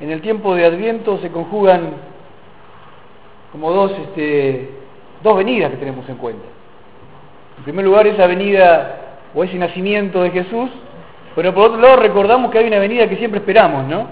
en el tiempo de Adviento se conjugan como dos venidas que tenemos en cuenta. En primer lugar, esa venida o ese nacimiento de Jesús, pero por otro lado recordamos que hay una venida que siempre esperamos, ¿no?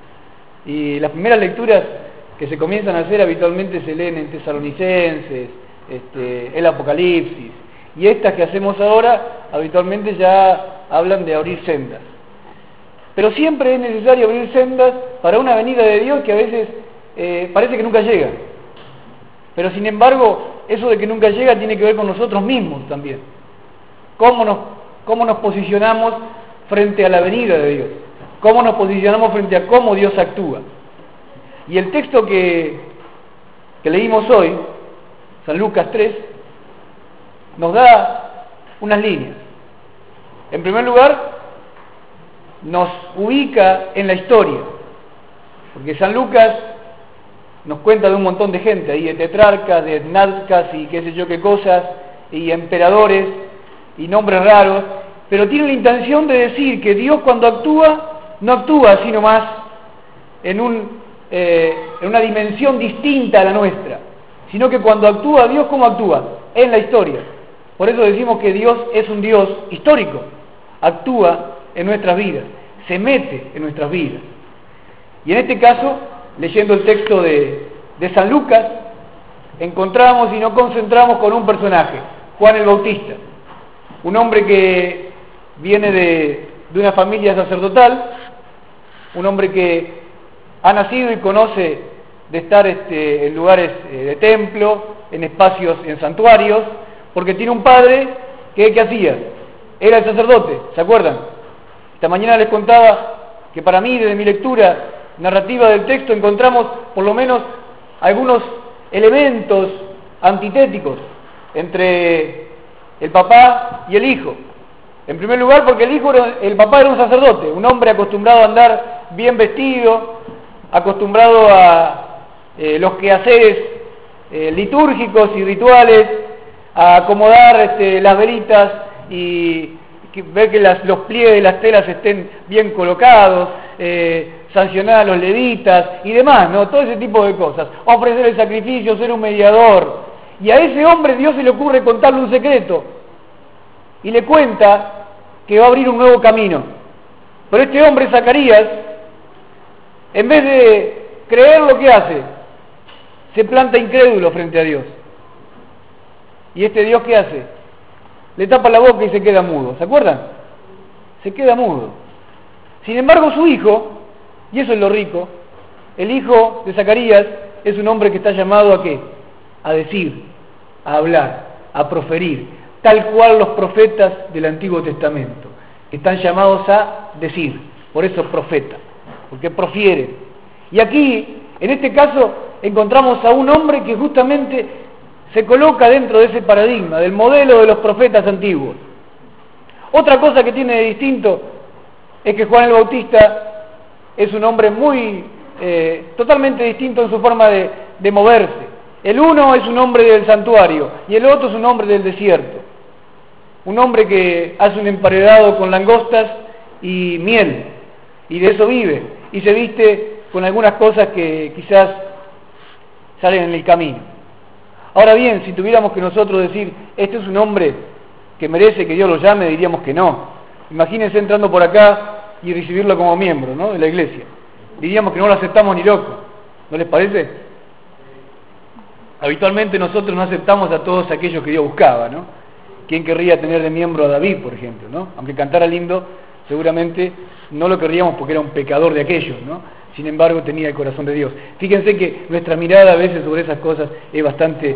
Y las primeras lecturas que se comienzan a hacer habitualmente se leen en Tesalonicenses, el Apocalipsis, y estas que hacemos ahora habitualmente ya hablan de abrir sendas. Pero siempre es necesario abrir sendas para una venida de Dios que a veces parece que nunca llega. Pero sin embargo, eso de que nunca llega tiene que ver con nosotros mismos también. ¿Cómo nos posicionamos frente a la venida de Dios? ¿Cómo nos posicionamos frente a cómo Dios actúa? Y el texto que leímos hoy, San Lucas 3, nos da unas líneas. En primer lugar, nos ubica en la historia, porque San Lucas nos cuenta de un montón de gente ahí, de tetrarcas, de etnarcas y qué sé yo qué cosas, y emperadores y nombres raros, pero tiene la intención de decir que Dios cuando actúa, no actúa así nomás en una dimensión distinta a la nuestra, sino que cuando actúa Dios, ¿cómo actúa? En la historia. Por eso decimos que Dios es un Dios histórico, actúa en nuestras vidas, se mete en nuestras vidas. Y en este caso, leyendo el texto de San Lucas, encontramos y nos concentramos con un personaje, Juan el Bautista, un hombre que viene de una familia sacerdotal, un hombre que ha nacido y conoce de estar en lugares de templo, en espacios, en santuarios, porque tiene un padre que ¿qué hacía? Era el sacerdote, ¿se acuerdan? Esta mañana les contaba que para mí, desde mi lectura narrativa del texto, encontramos por lo menos algunos elementos antitéticos entre el papá y el hijo. En primer lugar, porque el papá era un sacerdote, un hombre acostumbrado a andar bien vestido, acostumbrado a los quehaceres litúrgicos y rituales, a acomodar las velitas y ver que los pliegues de las telas estén bien colocados, sancionar a los levitas y demás, ¿no? Todo ese tipo de cosas. Ofrecer el sacrificio, ser un mediador. Y a ese hombre Dios se le ocurre contarle un secreto. Y le cuenta que va a abrir un nuevo camino. Pero este hombre, Zacarías, en vez de creer lo que hace, se planta incrédulo frente a Dios. ¿Y este Dios qué hace? Le tapa la boca y se queda mudo. ¿Se acuerdan? Se queda mudo. Sin embargo, su hijo, y eso es lo rico, el hijo de Zacarías es un hombre que está llamado ¿a qué? A decir, a hablar, a proferir, tal cual los profetas del Antiguo Testamento, que están llamados a decir, por eso profeta, porque profieren. Y aquí, en este caso, encontramos a un hombre que justamente se coloca dentro de ese paradigma, del modelo de los profetas antiguos. Otra cosa que tiene de distinto es que Juan el Bautista es un hombre totalmente distinto en su forma de moverse. El uno es un hombre del santuario y el otro es un hombre del desierto. Un hombre que hace un emparedado con langostas y miel, y de eso vive, y se viste con algunas cosas que quizás salen en el camino. Ahora bien, si tuviéramos que nosotros decir, este es un hombre que merece que Dios lo llame, diríamos que no. Imagínense entrando por acá y recibirlo como miembro, ¿no?, de la iglesia. Diríamos que no lo aceptamos ni loco. ¿No les parece? Habitualmente nosotros no aceptamos a todos aquellos que Dios buscaba, ¿no? ¿Quién querría tener de miembro a David, por ejemplo, ¿no? Aunque cantara lindo, seguramente no lo querríamos porque era un pecador de aquellos, ¿no? Sin embargo, tenía el corazón de Dios. Fíjense que nuestra mirada a veces sobre esas cosas es bastante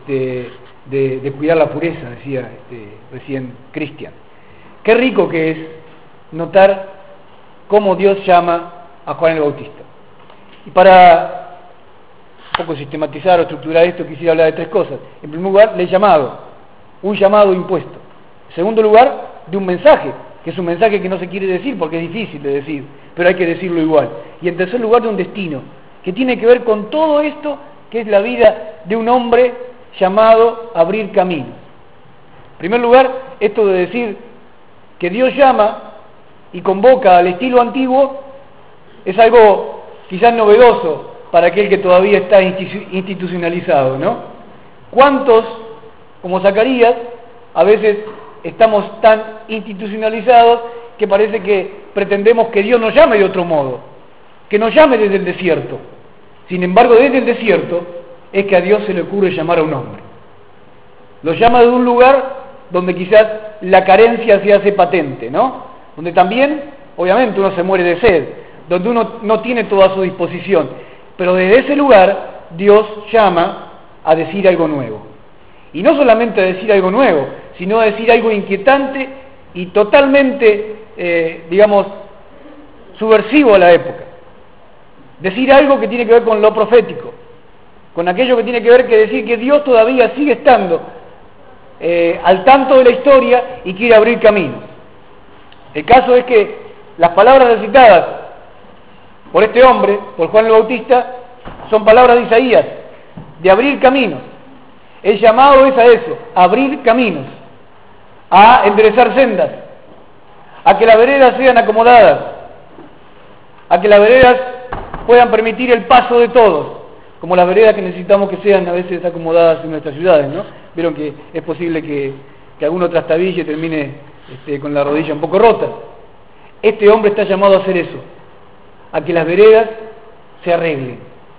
de cuidar la pureza, decía recién Cristian. Qué rico que es notar cómo Dios llama a Juan el Bautista. Y para un poco sistematizar o estructurar esto, quisiera hablar de tres cosas. En primer lugar, el llamado, un llamado impuesto. En segundo lugar, de un mensaje, que es un mensaje que no se quiere decir porque es difícil de decir, pero hay que decirlo igual. Y en tercer lugar, de un destino, que tiene que ver con todo esto que es la vida de un hombre llamado a abrir caminos. En primer lugar, esto de decir que Dios llama y convoca al estilo antiguo es algo quizás novedoso para aquel que todavía está institucionalizado, ¿no? ¿Cuántos, como Zacarías, a veces estamos tan institucionalizados que parece que pretendemos que Dios nos llame de otro modo, que nos llame desde el desierto? Sin embargo, desde el desierto es que a Dios se le ocurre llamar a un hombre. Lo llama de un lugar donde quizás la carencia se hace patente, ¿no? Donde también, obviamente, uno se muere de sed, donde uno no tiene todo a su disposición. Pero desde ese lugar, Dios llama a decir algo nuevo. Y no solamente a decir algo nuevo, sino a decir algo inquietante y totalmente, subversivo a la época. Decir algo que tiene que ver con lo profético, con aquello que tiene que ver que decir que Dios todavía sigue estando al tanto de la historia y quiere abrir caminos. El caso es que las palabras recitadas por este hombre, por Juan el Bautista, son palabras de Isaías, de abrir caminos. El llamado es a eso, a abrir caminos, a enderezar sendas, a que las veredas sean acomodadas, a que las veredas puedan permitir el paso de todos, como las veredas que necesitamos que sean a veces acomodadas en nuestras ciudades, ¿no? Vieron que es posible que alguno trastabille termine con la rodilla un poco rota. Este hombre está llamado a hacer eso, a que las veredas se arreglen.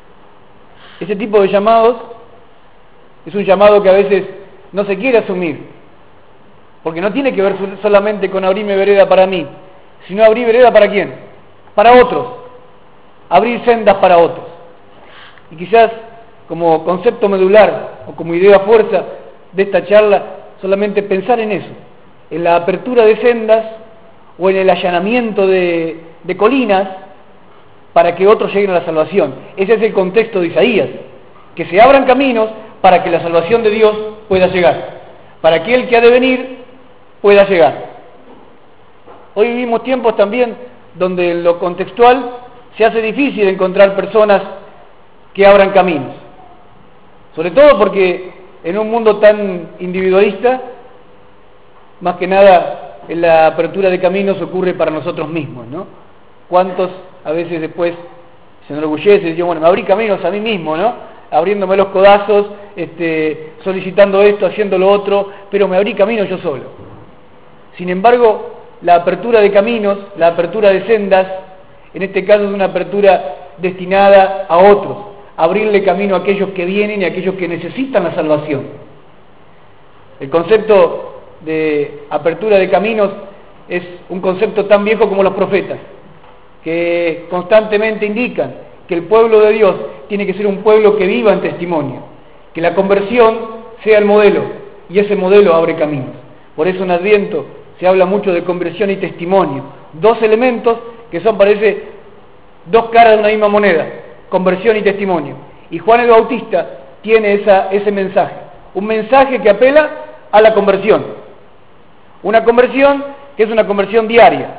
Ese tipo de llamados es un llamado que a veces no se quiere asumir, porque no tiene que ver solamente con abrirme vereda para mí, sino abrir vereda para quién, para otros, abrir sendas para otros. Y quizás como concepto medular o como idea fuerza de esta charla, solamente pensar en eso, en la apertura de sendas o en el allanamiento de colinas para que otros lleguen a la salvación. Ese es el contexto de Isaías, que se abran caminos para que la salvación de Dios pueda llegar, para que el que ha de venir pueda llegar. Hoy vivimos tiempos también donde en lo contextual se hace difícil encontrar personas que abran caminos, sobre todo porque en un mundo tan individualista, más que nada en la apertura de caminos ocurre para nosotros mismos, ¿no? ¿Cuántos a veces después se enorgullecen y dicen, bueno, me abrí caminos a mí mismo, ¿no? Abriéndome los codazos, solicitando esto, haciendo lo otro, pero me abrí caminos yo solo. Sin embargo, la apertura de caminos, la apertura de sendas, en este caso es una apertura destinada a otros, abrirle camino a aquellos que vienen y a aquellos que necesitan la salvación. El concepto de apertura de caminos es un concepto tan viejo como los profetas, que constantemente indican que el pueblo de Dios tiene que ser un pueblo que viva en testimonio, que la conversión sea el modelo, y ese modelo abre caminos. Por eso en Adviento se habla mucho de conversión y testimonio, dos elementos que son, parece, dos caras de una misma moneda, conversión y testimonio. Y Juan el Bautista tiene ese mensaje, un mensaje que apela a la conversión, una conversión que es una conversión diaria.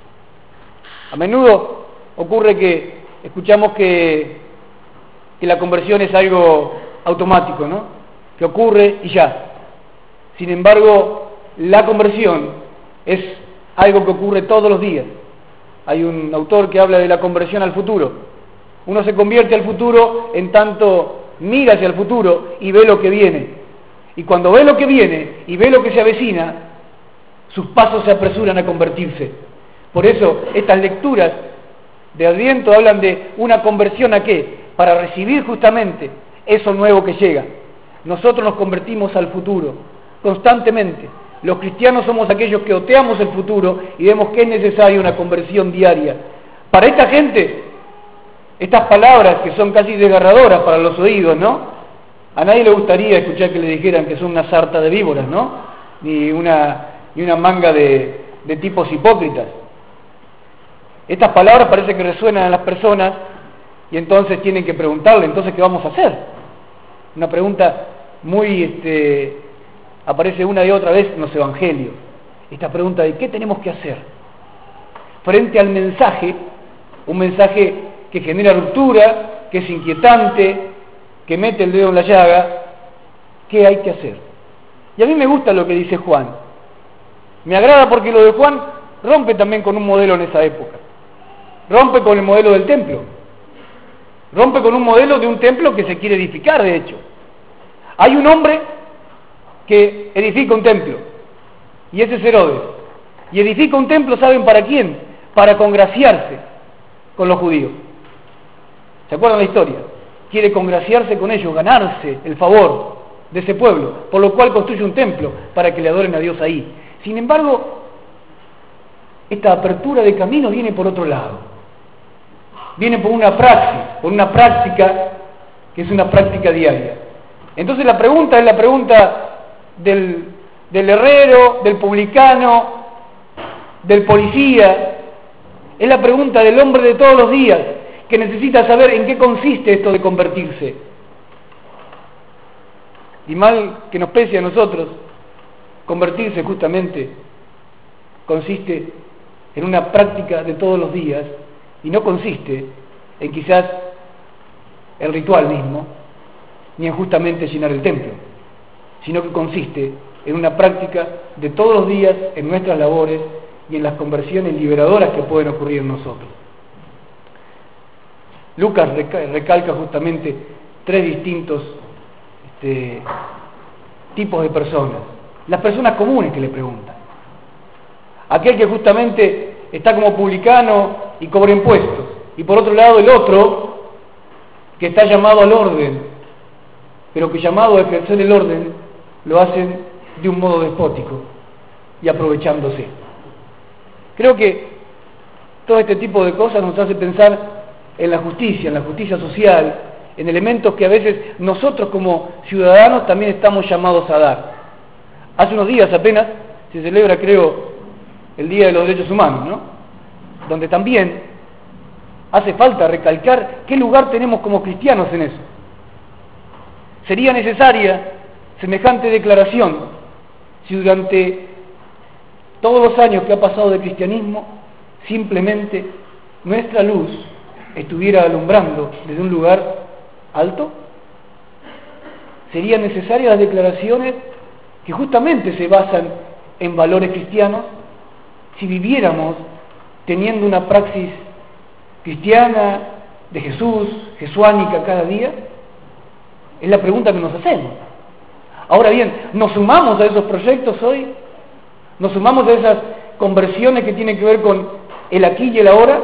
A menudo ocurre que escuchamos que la conversión es algo automático, ¿no? Que ocurre y ya. Sin embargo, la conversión es algo que ocurre todos los días. Hay un autor que habla de la conversión al futuro. Uno se convierte al futuro en tanto mira hacia el futuro y ve lo que viene. Y cuando ve lo que viene y ve lo que se avecina, sus pasos se apresuran a convertirse. Por eso, estas lecturas de Adviento hablan de una conversión ¿a qué? Para recibir justamente eso nuevo que llega. Nosotros nos convertimos al futuro constantemente. Los cristianos somos aquellos que oteamos el futuro y vemos que es necesaria una conversión diaria. Para esta gente, estas palabras que son casi desgarradoras para los oídos, ¿no? A nadie le gustaría escuchar que le dijeran que son una sarta de víboras, ¿no? Ni una manga de tipos hipócritas. Estas palabras parece que resuenan a las personas y entonces tienen que preguntarle, entonces, ¿qué vamos a hacer? Una pregunta muy, aparece una y otra vez en los evangelios. Esta pregunta de ¿qué tenemos que hacer? Frente al mensaje, un mensaje que genera ruptura, que es inquietante, que mete el dedo en la llaga, ¿qué hay que hacer? Y a mí me gusta lo que dice Juan. Me agrada porque lo de Juan rompe también con un modelo en esa época. Rompe con el modelo del templo. Rompe con un modelo de un templo que se quiere edificar, de hecho. Hay un hombre que edifica un templo, y ese es Herodes. Y edifica un templo, ¿saben para quién? Para congraciarse con los judíos. ¿Se acuerdan la historia? Quiere congraciarse con ellos, ganarse el favor de ese pueblo, por lo cual construye un templo para que le adoren a Dios ahí. Sin embargo, esta apertura de caminos viene por otro lado. Viene por una praxis, por una práctica que es una práctica diaria. Entonces la pregunta es la pregunta del herrero, del publicano, del policía, es la pregunta del hombre de todos los días, que necesita saber en qué consiste esto de convertirse. Y mal que nos pese a nosotros, convertirse justamente consiste en una práctica de todos los días y no consiste en quizás el ritual mismo, ni en justamente llenar el templo, sino que consiste en una práctica de todos los días en nuestras labores y en las conversiones liberadoras que pueden ocurrir en nosotros. Lucas recalca justamente tres distintos tipos de personas. Las personas comunes que le preguntan. Aquel que justamente está como publicano y cobra impuestos. Y por otro lado el otro que está llamado al orden, pero que llamado a ejercer el orden lo hacen de un modo despótico y aprovechándose. Creo que todo este tipo de cosas nos hace pensar en la justicia social, en elementos que a veces nosotros como ciudadanos también estamos llamados a dar. Hace unos días apenas se celebra, creo, el Día de los Derechos Humanos, ¿no? Donde también hace falta recalcar qué lugar tenemos como cristianos en eso. Sería necesaria semejante declaración si durante todos los años que ha pasado de cristianismo simplemente nuestra luz estuviera alumbrando desde un lugar alto. Serían necesarias las declaraciones que justamente se basan en valores cristianos si viviéramos teniendo una praxis cristiana de Jesús, jesuánica cada día. Es la pregunta que nos hacemos. Ahora bien, ¿nos sumamos a esos proyectos hoy? ¿Nos sumamos a esas conversiones que tienen que ver con el aquí y el ahora?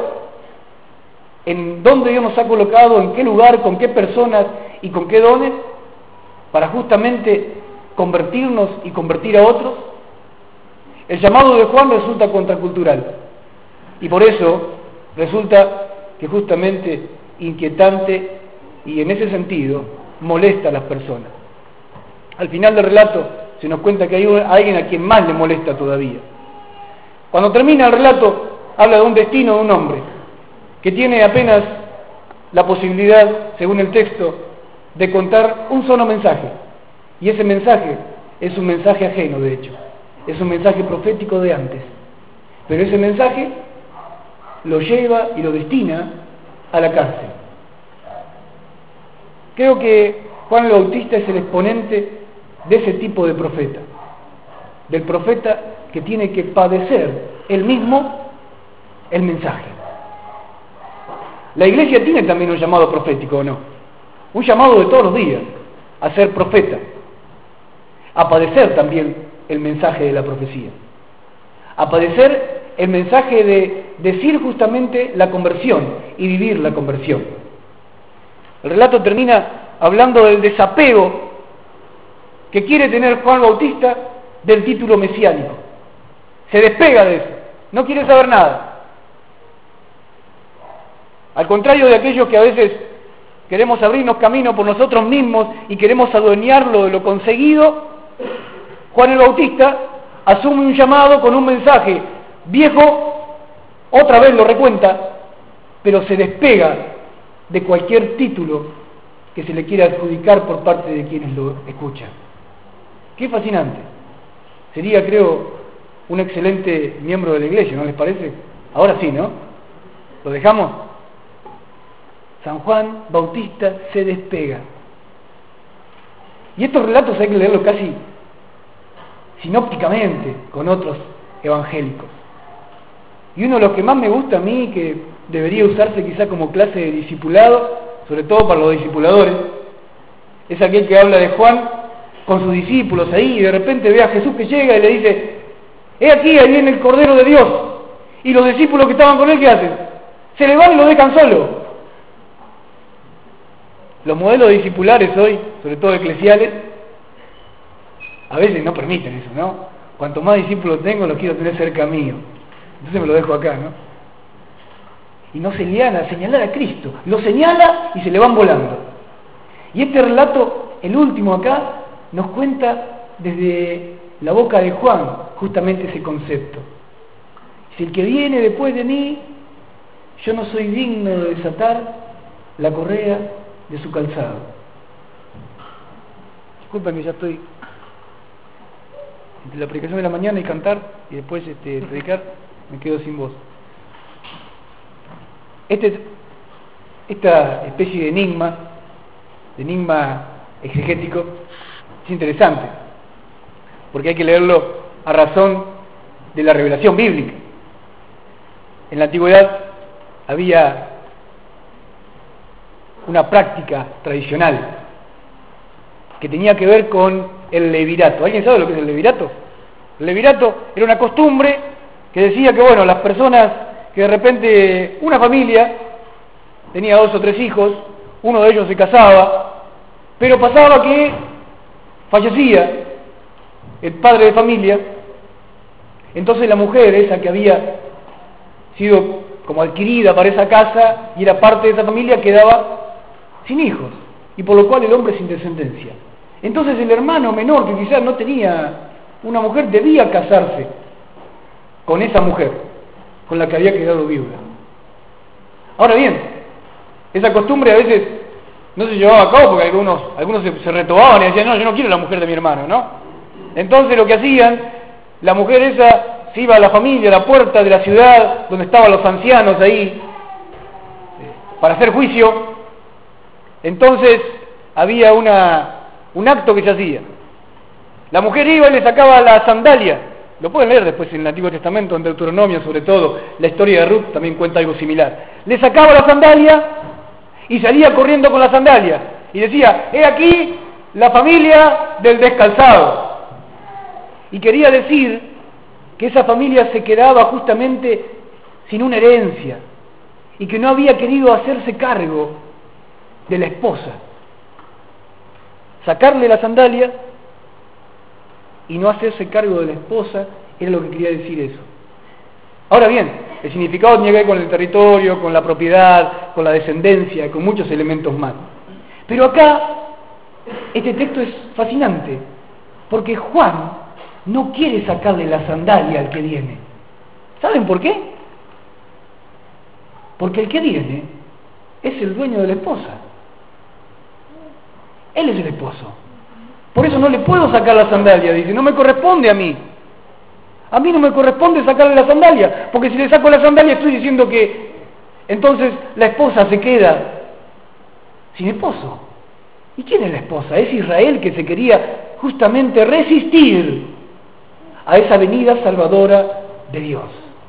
¿En dónde Dios nos ha colocado? ¿En qué lugar? ¿Con qué personas? ¿Y con qué dones? Para justamente convertirnos y convertir a otros. El llamado de Juan resulta contracultural. Y por eso resulta que justamente inquietante y en ese sentido molesta a las personas. Al final del relato se nos cuenta que hay alguien a quien más le molesta todavía. Cuando termina el relato habla de un destino de un hombre que tiene apenas la posibilidad, según el texto, de contar un solo mensaje. Y ese mensaje es un mensaje ajeno, de hecho. Es un mensaje profético de antes. Pero ese mensaje lo lleva y lo destina a la cárcel. Creo que Juan el Bautista es el exponente de ese tipo de profeta. Del profeta que tiene que padecer él mismo el mensaje. La iglesia tiene también un llamado profético, ¿o no? Un llamado de todos los días a ser profeta, a padecer también el mensaje de la profecía, a padecer el mensaje de decir justamente la conversión y vivir la conversión. El relato termina hablando del desapego que quiere tener Juan Bautista del título mesiánico. Se despega de eso, no quiere saber nada. Al contrario de aquellos que a veces queremos abrirnos camino por nosotros mismos y queremos adueñarlo de lo conseguido, Juan el Bautista asume un llamado con un mensaje viejo, otra vez lo recuenta, pero se despega de cualquier título que se le quiera adjudicar por parte de quienes lo escuchan. Qué fascinante. Sería, creo, un excelente miembro de la iglesia, ¿no les parece? Ahora sí, ¿no? ¿Lo dejamos? San Juan Bautista se despega. Y estos relatos hay que leerlos casi sinópticamente con otros evangélicos. Y uno de los que más me gusta a mí, que debería usarse quizá como clase de discipulado, sobre todo para los discipuladores, es aquel que habla de Juan con sus discípulos ahí y de repente ve a Jesús que llega y le dice: he aquí, ahí viene el Cordero de Dios. Y los discípulos que estaban con él, ¿qué hacen? Se le van y lo dejan solo. Los modelos discipulares hoy, sobre todo eclesiales, a veces no permiten eso, ¿no? Cuanto más discípulos tengo, los quiero tener cerca mío. Entonces me lo dejo acá, ¿no? Y no señala a Cristo. Lo señala y se le van volando. Y este relato, el último acá, nos cuenta desde la boca de Juan justamente ese concepto. Si el que viene después de mí, yo no soy digno de desatar la correa de su calzado. Disculpen que ya estoy entre la predicación de la mañana y cantar y después predicar, me quedo sin voz. Esta especie de enigma exegético, es interesante, porque hay que leerlo a razón de la revelación bíblica. En la antigüedad había una práctica tradicional que tenía que ver con el levirato. ¿Alguien sabe lo que es el levirato? El levirato era una costumbre que decía que, bueno, las personas que de repente, una familia tenía 2 o 3 hijos, uno de ellos se casaba, pero pasaba que fallecía el padre de familia, entonces la mujer, esa que había sido como adquirida para esa casa y era parte de esa familia, quedaba sin hijos, y por lo cual el hombre sin descendencia. Entonces el hermano menor, que quizás no tenía una mujer, debía casarse con esa mujer, con la que había quedado viuda. Ahora bien, esa costumbre a veces no se llevaba a cabo porque algunos se retobaban y decían: no, yo no quiero la mujer de mi hermano, ¿no? Entonces lo que hacían, la mujer esa se iba a la familia, a la puerta de la ciudad donde estaban los ancianos ahí para hacer juicio. Entonces había un acto que se hacía. La mujer iba y le sacaba la sandalia. Lo pueden leer después en el Antiguo Testamento, en Deuteronomio sobre todo. La historia de Ruth también cuenta algo similar. Le sacaba la sandalia y salía corriendo con la sandalia y decía: he aquí la familia del descalzado. Y quería decir que esa familia se quedaba justamente sin una herencia y que no había querido hacerse cargo de la esposa. Sacarle la sandalia y no hacerse cargo de la esposa era lo que quería decir eso. Ahora bien, el significado tenía que ver con el territorio, con la propiedad, con la descendencia, con muchos elementos más. Pero acá, este texto es fascinante, porque Juan no quiere sacarle la sandalia al que viene. ¿Saben por qué? Porque el que viene es el dueño de la esposa. Él es el esposo. Por eso no le puedo sacar la sandalia. Dice: no me corresponde a mí. A mí no me corresponde sacarle la sandalia, porque si le saco la sandalia estoy diciendo que entonces la esposa se queda sin esposo. ¿Y quién es la esposa? Es Israel, que se quería justamente resistir a esa venida salvadora de Dios.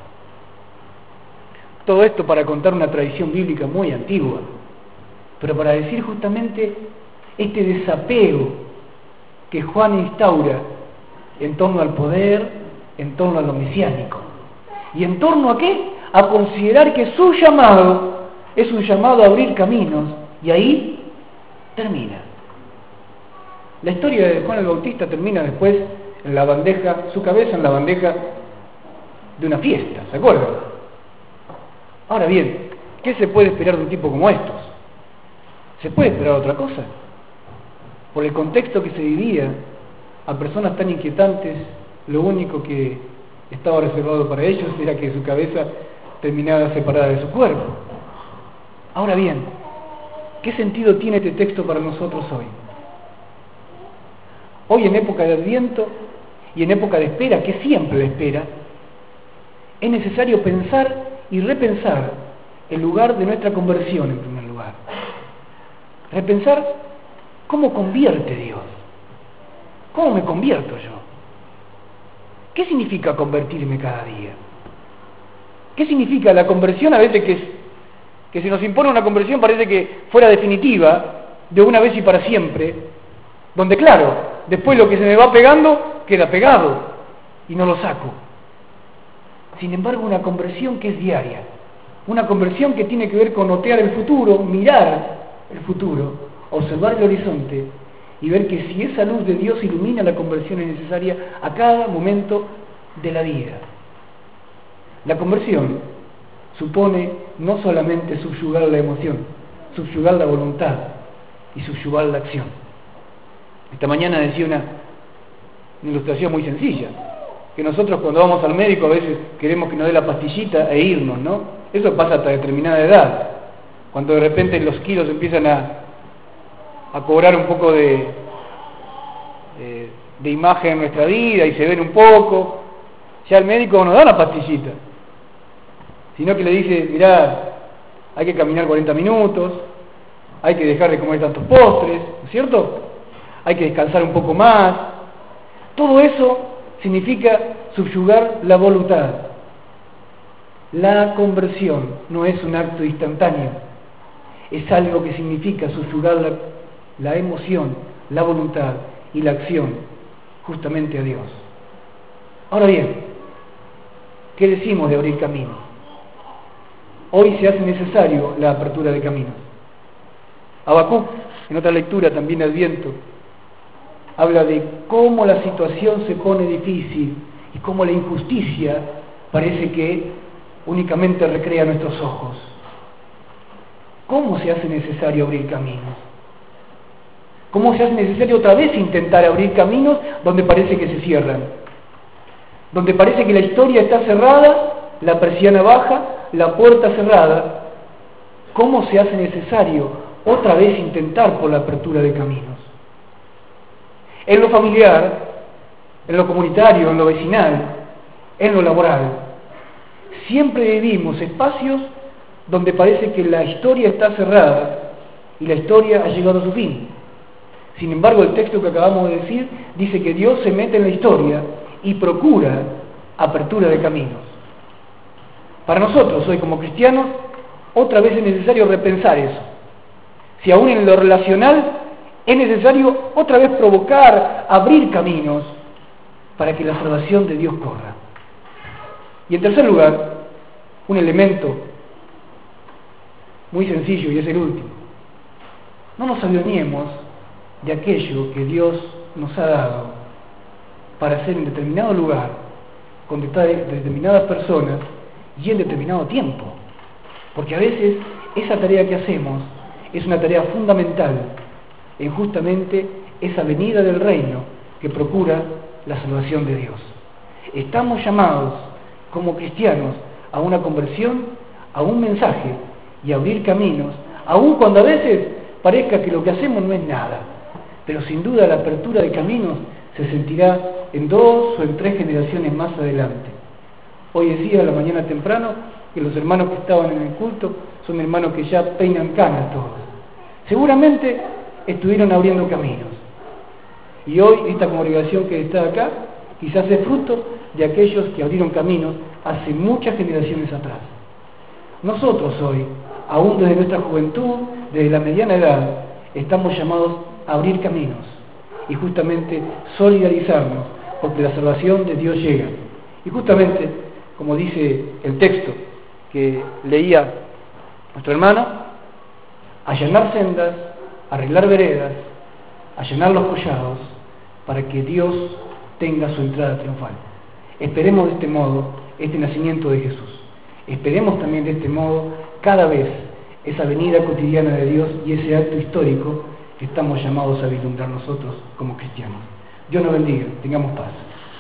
Todo esto para contar una tradición bíblica muy antigua, pero para decir justamente este desapego que Juan instaura en torno al poder, en torno a lo mesiánico. ¿Y en torno a qué? A considerar que su llamado es un llamado a abrir caminos, y ahí termina. La historia de Juan el Bautista termina después en la bandeja, su cabeza en la bandeja de una fiesta, ¿se acuerdan? Ahora bien, ¿qué se puede esperar de un tipo como estos? ¿Se puede esperar otra cosa? Por el contexto que se vivía, a personas tan inquietantes, lo único que estaba reservado para ellos era que su cabeza terminara separada de su cuerpo. Ahora bien, ¿qué sentido tiene este texto para nosotros hoy? Hoy, en época de Adviento y en época de espera, que siempre la espera, es necesario pensar y repensar el lugar de nuestra conversión en primer lugar. Repensar cómo convierte Dios. ¿Cómo me convierto yo? ¿Qué significa convertirme cada día? ¿Qué significa la conversión? A veces que que se nos impone una conversión parece que fuera definitiva, de una vez y para siempre, donde claro, después lo que se me va pegando, queda pegado y no lo saco. Sin embargo, una conversión que es diaria, una conversión que tiene que ver con otear el futuro, mirar el futuro, observar el horizonte y ver que si esa luz de Dios ilumina la conversión es necesaria a cada momento de la vida. La conversión supone no solamente subyugar la emoción, subyugar la voluntad y subyugar la acción. Esta mañana decía una ilustración muy sencilla, que nosotros cuando vamos al médico a veces queremos que nos dé la pastillita e irnos, ¿no? Eso pasa hasta determinada edad, cuando de repente los kilos empiezan a cobrar un poco de imagen en nuestra vida y se ven un poco, ya el médico no da la pastillita, sino que le dice, mirá, hay que caminar 40 minutos, hay que dejar de comer tantos postres, ¿no es cierto? Hay que descansar un poco más. Todo eso significa subyugar la voluntad. La conversión no es un acto instantáneo, es algo que significa subyugar la emoción, la voluntad y la acción justamente a Dios. Ahora bien, ¿qué decimos de abrir caminos? Hoy se hace necesario la apertura de caminos. Habacuc, en otra lectura también de Adviento, habla de cómo la situación se pone difícil y cómo la injusticia parece que únicamente recrea nuestros ojos. ¿Cómo se hace necesario abrir caminos? ¿Cómo se hace necesario otra vez intentar abrir caminos donde parece que se cierran? Donde parece que la historia está cerrada, la persiana baja, la puerta cerrada. ¿Cómo se hace necesario otra vez intentar por la apertura de caminos? En lo familiar, en lo comunitario, en lo vecinal, en lo laboral, siempre vivimos espacios donde parece que la historia está cerrada y la historia ha llegado a su fin. Sin embargo, el texto que acabamos de decir dice que Dios se mete en la historia y procura apertura de caminos. Para nosotros, hoy como cristianos, otra vez es necesario repensar eso. Si aún en lo relacional es necesario otra vez provocar, abrir caminos para que la salvación de Dios corra. Y en tercer lugar, un elemento muy sencillo y es el último. No nos adueñemos de aquello que Dios nos ha dado para hacer en determinado lugar, con determinadas personas y en determinado tiempo. Porque a veces esa tarea que hacemos es una tarea fundamental en justamente esa venida del reino que procura la salvación de Dios. Estamos llamados como cristianos a una conversión, a un mensaje y a abrir caminos, aun cuando a veces parezca que lo que hacemos no es nada, pero sin duda la apertura de caminos se sentirá en 2 o en 3 generaciones más adelante. Hoy decía a la mañana temprano que los hermanos que estaban en el culto son hermanos que ya peinan canas todos. Seguramente estuvieron abriendo caminos. Y hoy esta congregación que está acá quizás es fruto de aquellos que abrieron caminos hace muchas generaciones atrás. Nosotros hoy, aún desde nuestra juventud, desde la mediana edad, estamos llamados a abrir caminos y justamente solidarizarnos porque la salvación de Dios llega. Y justamente, como dice el texto que leía nuestro hermano, allanar sendas, arreglar veredas, allanar los collados, para que Dios tenga su entrada triunfal. Esperemos de este modo este nacimiento de Jesús. Esperemos también de este modo cada vez esa venida cotidiana de Dios y ese acto histórico que estamos llamados a vislumbrar nosotros como cristianos. Dios nos bendiga, tengamos paz.